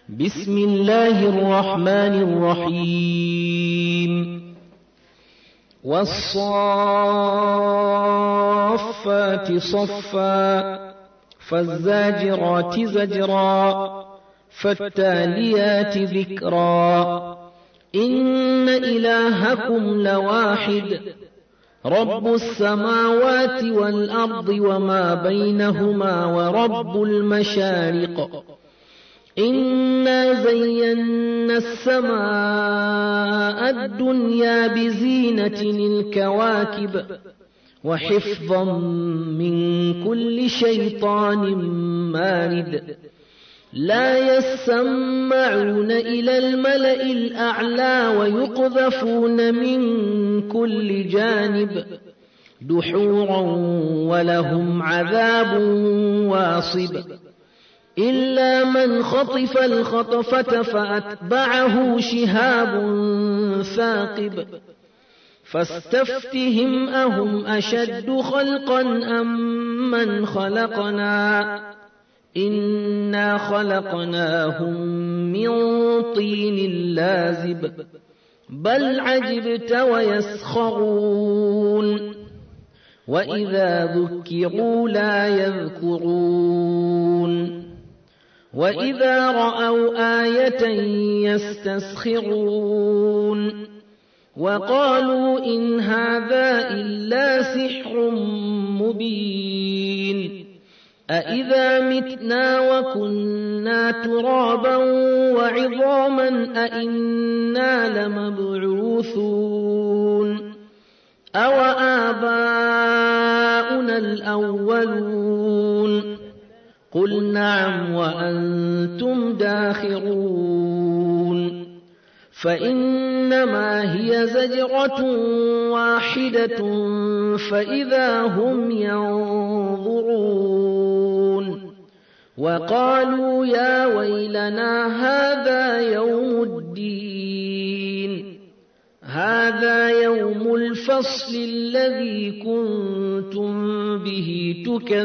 بسم الله الرحمن الرحيم والصافات صفا فالزاجرات زجرا فالتاليات ذكرا إن إلهكم لواحد رب السماوات والأرض وما بينهما ورب المشارق إنا زينا السماء الدنيا بزينة الكواكب وحفظا من كل شيطان مارد لا يسمعون إلى الملأ الأعلى ويقذفون من كل جانب دحورا ولهم عذاب واصب إلا من خطف الخطفة فأتبعه شهاب ثاقب فاستفتهم أهم أشد خلقا أم من خلقنا إنا خلقناهم من طين لازب بل عجبت ويسخرون وإذا ذكروا لا يذكرون وإذا رأوا آية يستسخرون وقالوا إن هذا إلا سحر مبين أإذا متنا وكنا ترابا وعظاما أإنا لمبعوثون أو آباؤنا الأولون قل نعم وأنتم داخرون فإنما هي زجرة واحدة فإذا هم ينظرون وقالوا يا ويلنا هذا يوم الدين هذا يوم الفصل الذي كنتم به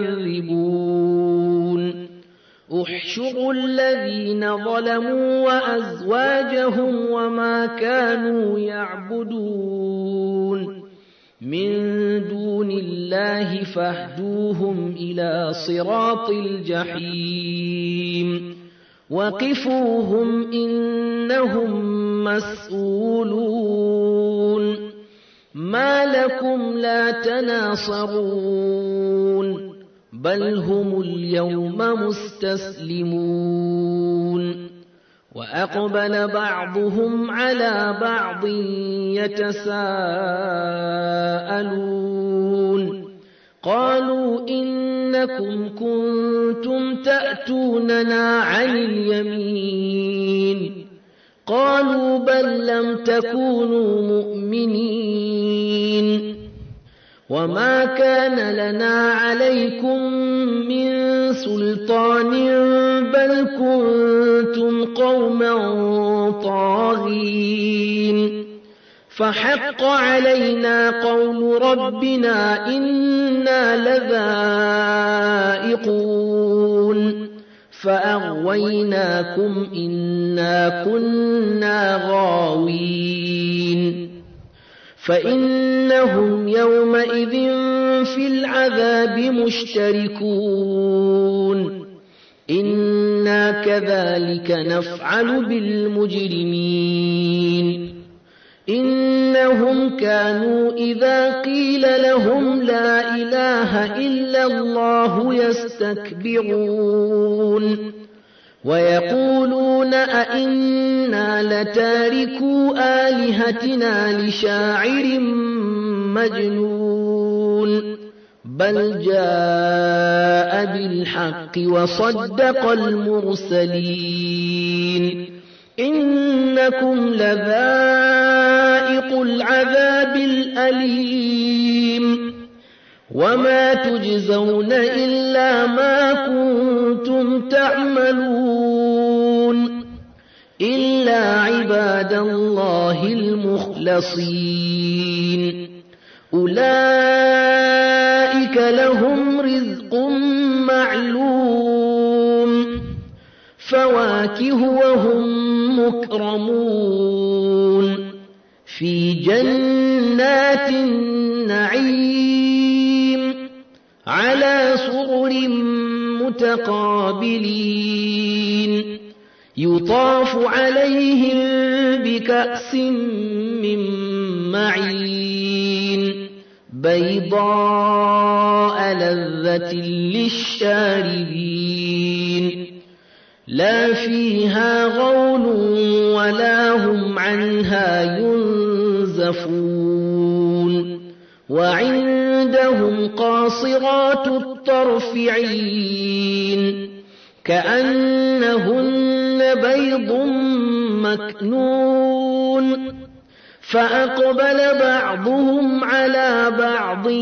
تكذبون احشروا الذين ظلموا وأزواجهم وما كانوا يعبدون من دون الله فاهدوهم إلى صراط الجحيم وقفوهم إنهم مسؤولون ما لكم لا تناصرون بل هم اليوم مستسلمون وأقبل بعضهم على بعض يتساءلون قالوا إنكم كنتم تأتوننا عن اليمين قالوا بل لم تكونوا مؤمنين وما كان لنا عليكم من سلطان بل كنتم قوما طاغين فحق علينا قول ربنا إنا لذائقون فأغويناكم إنا كنا غاوين فإنهم يومئذ في العذاب مشتركون إنا كذلك نفعل بالمجرمين إنهم كانوا إذا قيل لهم لا إله إلا الله يستكبرون ويقولون أئنا لتاركو آلهتنا لشاعر مجنون بل جاء بالحق وصدق المرسلين إنكم لذائق العذاب الأليم وما تجزون إلا ما كنتم تعملون إلا عباد الله المخلصين أولئك لهم رزق معلوم فواتح فواكه وهم مكرمون في جنات النعيم على سرر متقابلين يطاف عليهم بكأس من معين بيضاء لذة للشاربين لا فيها غول ولا هم عنها ينزفون وعندهم قاصرات الطرف عين كأنهن بيض مكنون فأقبل بعضهم على بعض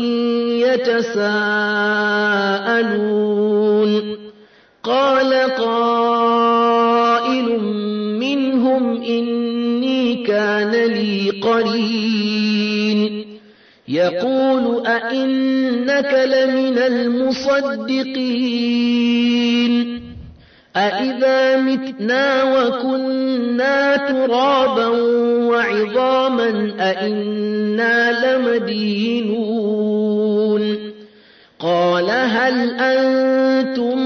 يتساءلون قال قائل منهم إني كان لي قرين يقول أئنك لمن المصدقين أئذا متنا وكنا ترابا وعظاما أئنا لمدينون قال هل أنتم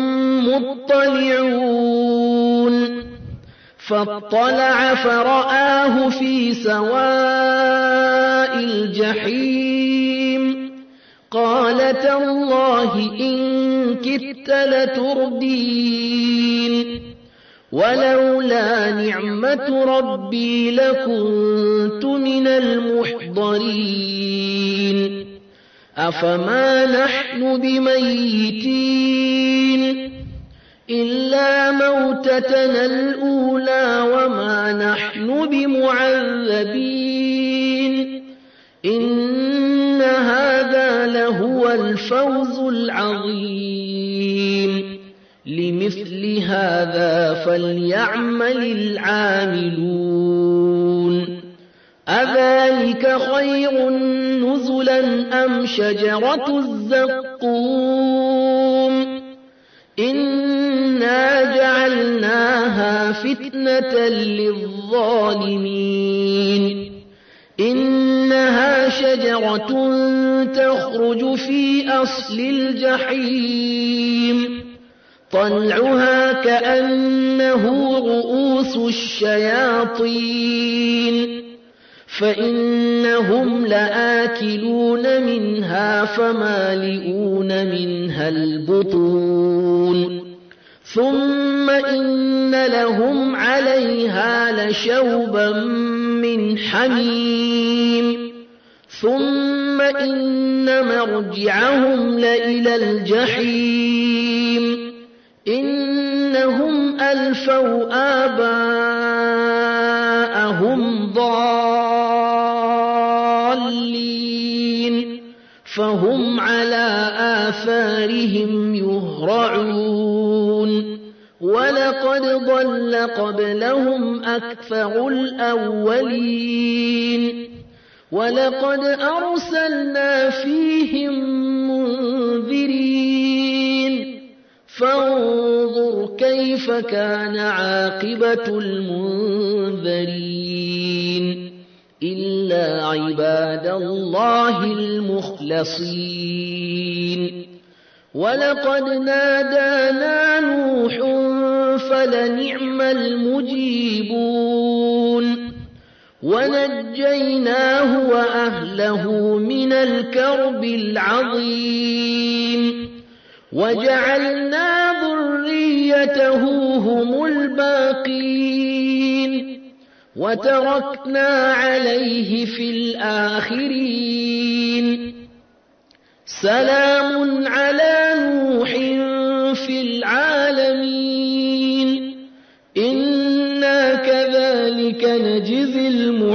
مطلعون فاطلع فرآه في سواء الجحيم قال تالله إن كدت لتردين ولولا نعمة ربي لكنت من المحضرين أفما نحن بميتين إلا موتتنا الأولى وما نحن بمعذبين إن هذا لهو الفوز العظيم لمثل هذا فليعمل العاملون أذلك خير نزلا أم شجرة الزقوم إنا جعلناها فتنة للظالمين إنها شجرة تخرج في أصل الجحيم طلعها كأنه رؤوس الشياطين فإنهم لآكلون منها فمالئون منها البطون ثم إن لهم عليها لشوبا من حميم ثم إن مرجعهم لإلى الجحيم إنهم ألفوا آباءهم ضالين فهم على آثارهم يهرعون ولقد ضل قبلهم أكثر الأولين ولقد أرسلنا فيهم منذرين فانظر كيف كان عاقبة المنذرين إلا عباد الله المخلصين ولقد نادانا نوح فلنعم المجيبون ونجيناه وأهله من الكرب العظيم وجعلنا ذريته هم الباقين وتركنا عليه في الآخرين سلام على نوح في العالمين إنا كذلك نجزي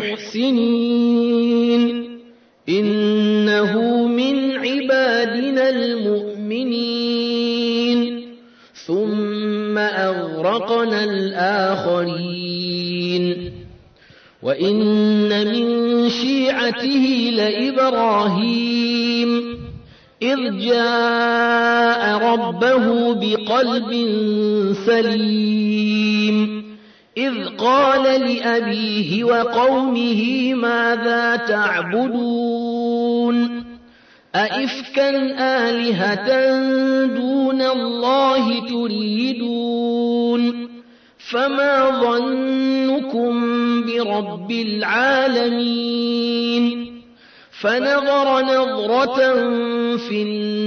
المحسنين إنه من عبادنا المؤمنين ثم أغرقنا الآخرين وإن من شيعته لإبراهيم إذ جاء ربه بقلب سليم إذ قال لأبيه وقومه ماذا تعبدون أئفكا آلهة دون الله تريدون فما ظنكم برب العالمين فنظر نظرة في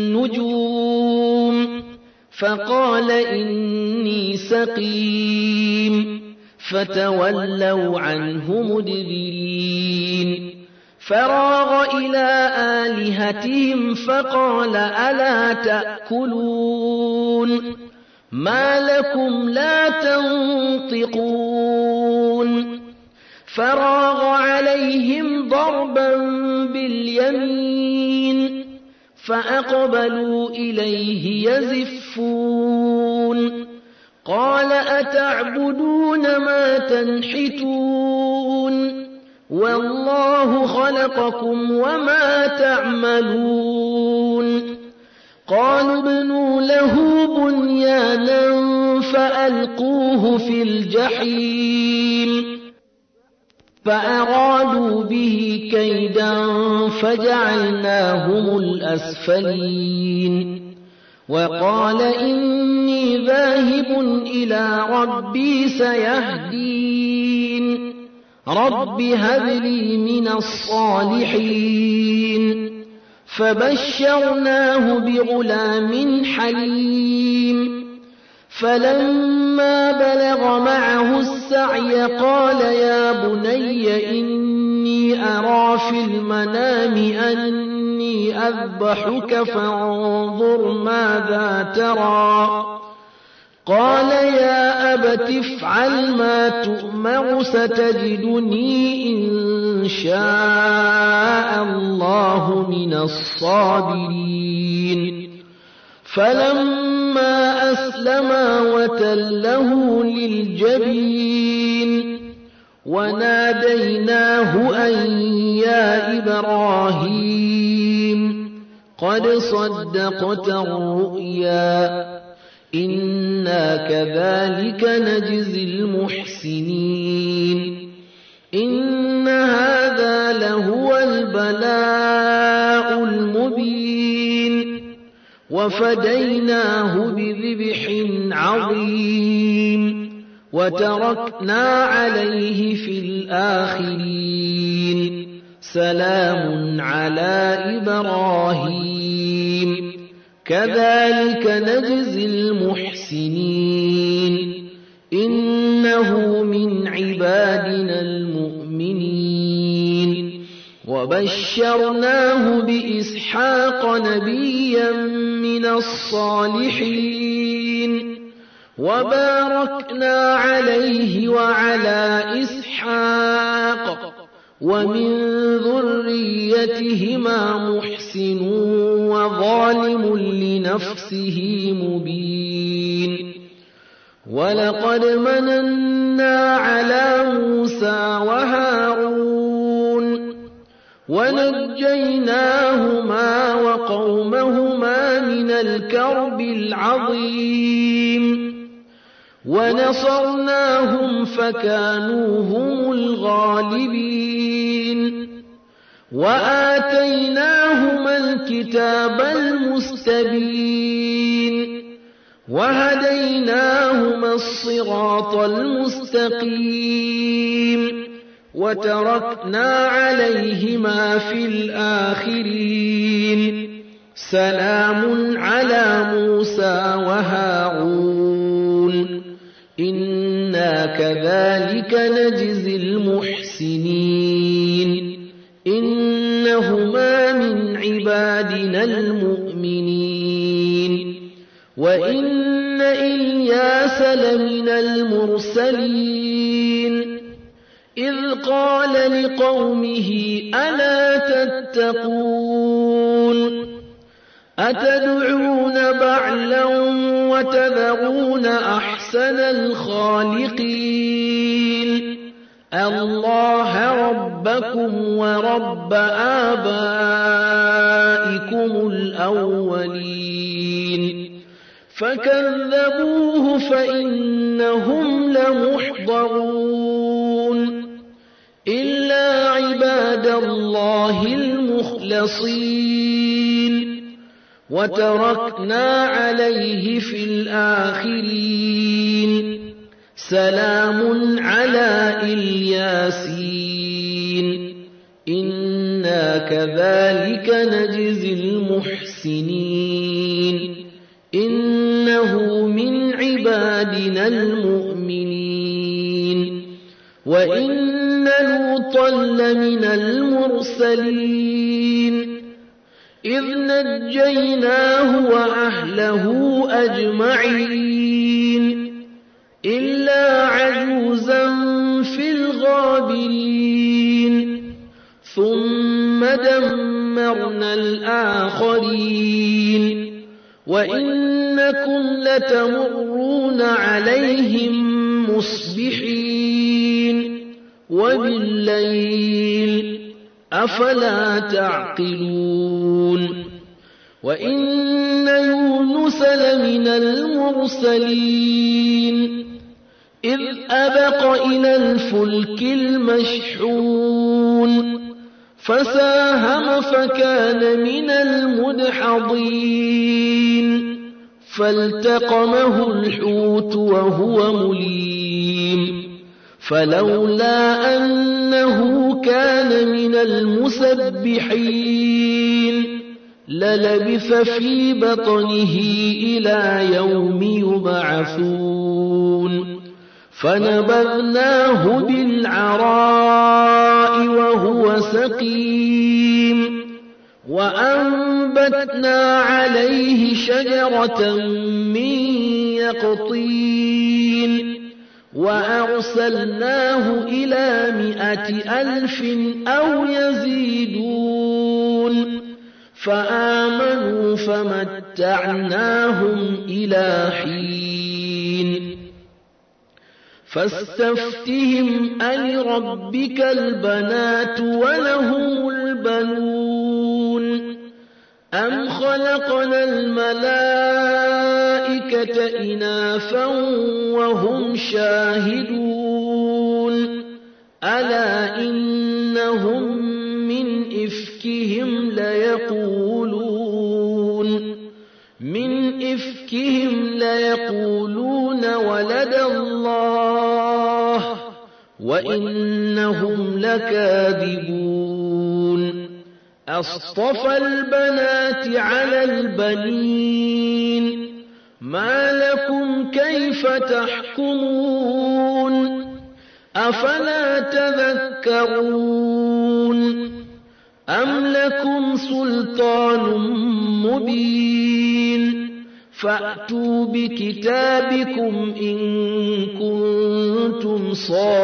النجوم فقال إني سقيم فتولوا عنه مدبرين فراغ إلى آلهتهم فقال ألا تأكلون ما لكم لا تنطقون فراغ عليهم ضربا باليمين فأقبلوا إليه يزفون قال أتعبدون ما تنحتون والله خلقكم وما تعملون قالوا ابنوا له بنيانا فألقوه في الجحيم فأرادوا به كيدا فجعلناهم الأسفلين وقال إني ذاهب إلى ربي سيهدين رب هب لي من الصالحين فبشرناه بغلام حليم فلما بلغ معه السعي قال يا بني إني أرى في المنام أني أذبحك فانظر ماذا ترى قال يا أبت افعل ما تؤمر ستجدني إن شاء الله من الصابرين فلما أسلما وتله للجبين وناديناه أن يا إبراهيم قد صدقت الرؤيا إنا كذلك نجزي المحسنين إن هذا لهو البلاء المبين وفديناه بذبح عظيم وتركنا عليه في الآخرين سلام على إبراهيم كذلك نجزي المحسنين إنه من عبادنا المؤمنين وبشرناه بإسحاق نبيا من الصالحين وباركنا عليه وعلى إسحاق ومن ذريتهما محسن وظالم لنفسه مبين ولقد مننا على موسى وهارون ونجيناهما وقومهما من الكرب العظيم ونصرناهم فكانوا هم الغالبين وآتيناهما الكتاب المستبين وهديناهما الصراط المستقيم وتركنا عليهما في الآخرين سلام على موسى وهارون إنا كذلك نجزي المحسنين إنهما من عبادنا المؤمنين وإن إلياس لمن المرسلين إذ قال لقومه ألا تتقون أتدعون بعلا وتذرون أحسن الخالقين الله ربكم ورب آبائكم الأولين فكذبوه فإنهم لمحضرون إلا عباد الله المخلصين وتركنا عليه في الآخرين سلام على الياسين إنا كذلك نجزي المحسنين إنه من عبادنا المؤمنين وإن لوطا لمن المرسلين إذ نجيناه وأهله أجمعين إلا عجوزا في الغابرين ثم دمرنا الآخرين وإنكم لتمرون عليهم مصبحين وبالليل أفلا تعقلون وإن يونس لمن المرسلين إذ أبق إلى الفلك المشحون فساهم فكان من المدحضين فالتقمه الحوت وهو مليم فلولا أنه كان من المسبحين للبث في بطنه إلى يوم يبعثون فنبذناه بالعراء وهو سقيم وأنبتنا عليه شجرة من يقطين وأرسلناه إلى 100,000 أو يزيدون فآمنوا فمتعناهم إلى حين فاستفتهم ألربك البنات ولهم البنون أم خلقنا الملائكة إناثا وهم شاهدون ألا إنهم من إفكهم ليقولون ولد الله وإنهم لكاذبون أصطفى البنات على البنين ما لكم كيف تحكمون أفلا تذكرون أم لكم سلطان مبين فأتوا بكتابكم إن كنتم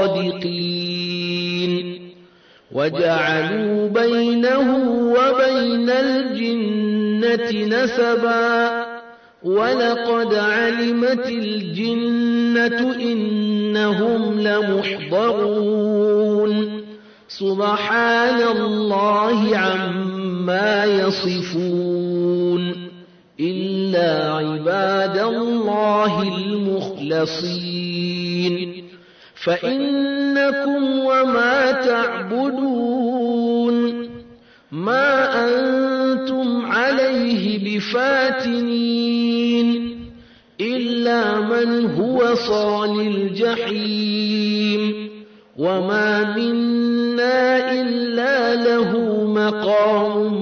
صادقين وجعلوا بينه وبين الجنة نسبا ولقد علمت الجنة إنهم لمحضرون سبحان الله عما يصفون إلا عباد الله المخلصين فإنكم وما تعبدون ما أنتم عليه بفاتنين إلا من هو صال الجحيم وما منا إلا له مقام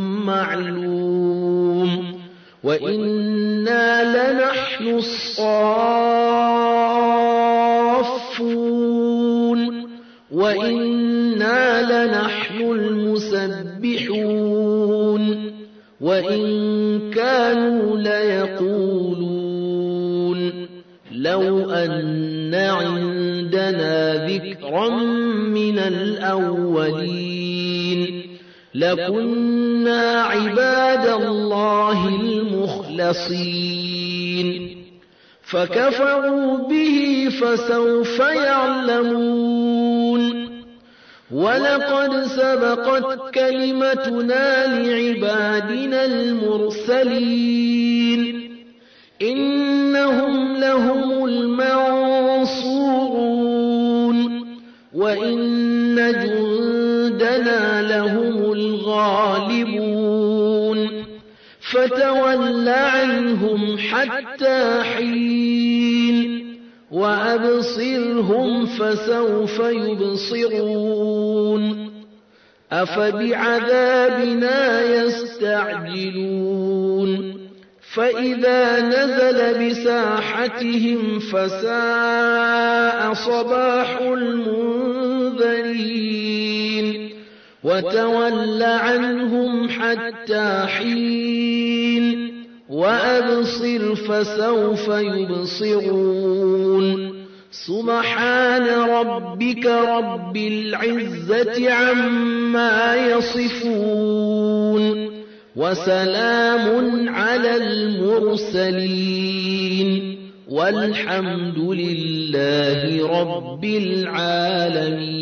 معلوم وإنا لنحن الصافون وإنا لنحن المسبحون وإن كانوا ليقولون لو أن عندنا ذكرا من الأولين لكنا عباد الله المخلصين فكفروا به فسوف يعلمون ولقد سبقت كلمتنا لعبادنا المرسلين إنهم لهم المنصورون وإن جندنا لهم الغالبون فتول عنهم حتى حين وأبصرهم فسوف يبصرون أفبعذابنا يستعجلون فإذا نزل بساحتهم فساء صباح المنذرين وتول عنهم حتى حين وأبصر فسوف يبصرون سبحان ربك رب العزة عما يصفون وسلام على المرسلين والحمد لله رب العالمين.